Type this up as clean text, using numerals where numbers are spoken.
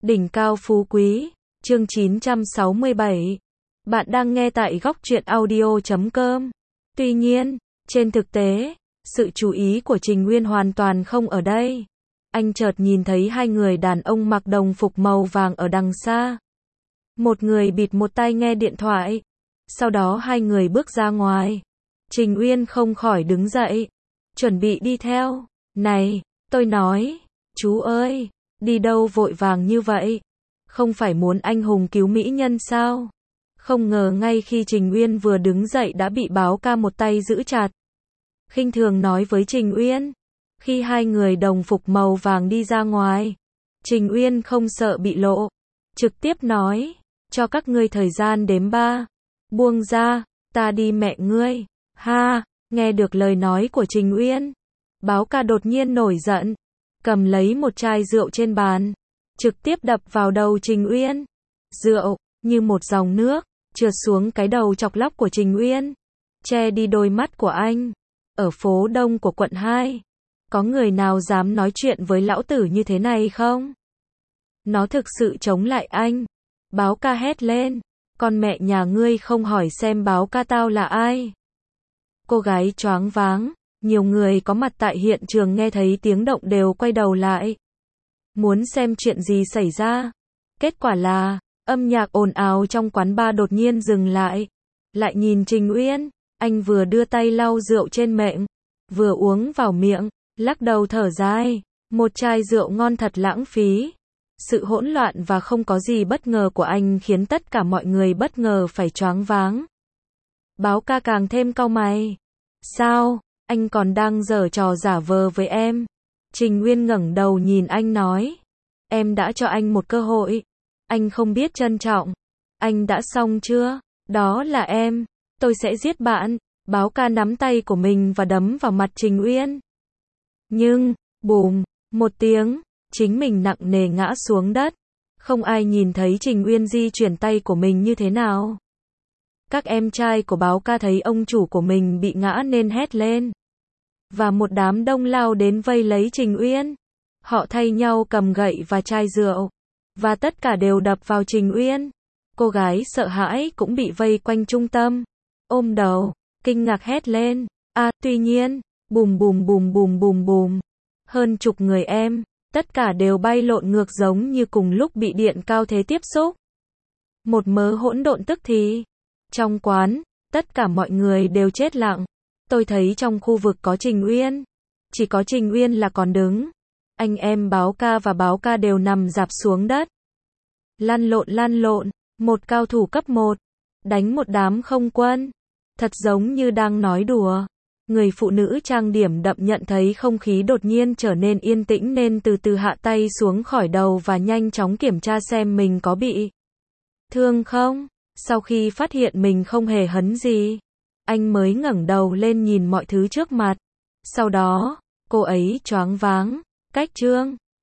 Đỉnh cao phú quý, chương 967. Bạn đang nghe tại góc truyện audio.com. Tuy nhiên, trên thực tế, sự chú ý của Trình Nguyên hoàn toàn không ở đây. Anh chợt nhìn thấy hai người đàn ông mặc đồng phục màu vàng ở đằng xa. Một người bịt một tay nghe điện thoại. Sau đó hai người bước ra ngoài. Trình Nguyên không khỏi đứng dậy, chuẩn bị đi theo. Này, tôi nói, chú ơi, đi đâu vội vàng như vậy? Không phải muốn anh hùng cứu mỹ nhân sao? Không ngờ ngay khi Trình Uyên vừa đứng dậy đã bị báo ca một tay giữ chặt. Khinh thường nói với Trình Uyên. Khi hai người đồng phục màu vàng đi ra ngoài, Trình Uyên không sợ bị lộ, trực tiếp nói, cho các ngươi thời gian đếm 3. Buông ra, ta đi mẹ ngươi. Ha, nghe được lời nói của Trình Uyên, báo ca đột nhiên nổi giận, cầm lấy một chai rượu trên bàn, trực tiếp đập vào đầu Trình Uyên. Rượu, như một dòng nước, trượt xuống cái đầu chọc lóc của Trình Uyên, che đi đôi mắt của anh. Ở phố đông của quận 2, có người nào dám nói chuyện với lão tử như thế này không? Nó thực sự chống lại anh. Báo ca hét lên, con mẹ nhà ngươi không hỏi xem báo ca tao là ai. Cô gái choáng váng, nhiều người có mặt tại hiện trường nghe thấy tiếng động đều quay đầu lại, muốn xem chuyện gì xảy ra. Kết quả là, âm nhạc ồn ào trong quán bar đột nhiên dừng lại. Lại nhìn Trình Uyên, anh vừa đưa tay lau rượu trên miệng, vừa uống vào miệng, lắc đầu thở dài, một chai rượu ngon thật lãng phí. Sự hỗn loạn và không có gì bất ngờ của anh khiến tất cả mọi người bất ngờ phải choáng váng. Báo ca càng thêm cau mày. Sao, anh còn đang giở trò giả vờ với em? Trình Uyên ngẩng đầu nhìn anh nói. Em đã cho anh một cơ hội. Anh không biết trân trọng. Anh đã xong chưa? Đó là em. Tôi sẽ giết bạn. Báo ca nắm tay của mình và đấm vào mặt Trình Uyên. Nhưng, bùm, một tiếng, chính mình nặng nề ngã xuống đất. Không ai nhìn thấy Trình Uyên di chuyển tay của mình như thế nào. Các em trai của báo ca thấy ông chủ của mình bị ngã nên hét lên. Và một đám đông lao đến vây lấy Trình Uyên. Họ thay nhau cầm gậy và chai rượu. Và tất cả đều đập vào Trình Uyên. Cô gái sợ hãi cũng bị vây quanh trung tâm. Ôm đầu, kinh ngạc hét lên. Tuy nhiên, bùm bùm bùm bùm bùm bùm. Hơn chục người em, tất cả đều bay lộn ngược giống như cùng lúc bị điện cao thế tiếp xúc. Một mớ hỗn độn tức thì. Trong quán, tất cả mọi người đều chết lặng. Tôi thấy trong khu vực có Trình Uyên. Chỉ có Trình Uyên là còn đứng. Anh em báo ca và báo ca đều nằm rạp xuống đất. Lăn lộn, một cao thủ cấp 1. Đánh một đám không quân. Thật giống như đang nói đùa. Người phụ nữ trang điểm đậm nhận thấy không khí đột nhiên trở nên yên tĩnh nên từ từ hạ tay xuống khỏi đầu và nhanh chóng kiểm tra xem mình có bị thương không. Sau khi phát hiện mình không hề hấn gì, anh mới ngẩng đầu lên nhìn mọi thứ trước mặt. Sau đó, cô ấy choáng váng, cách trương.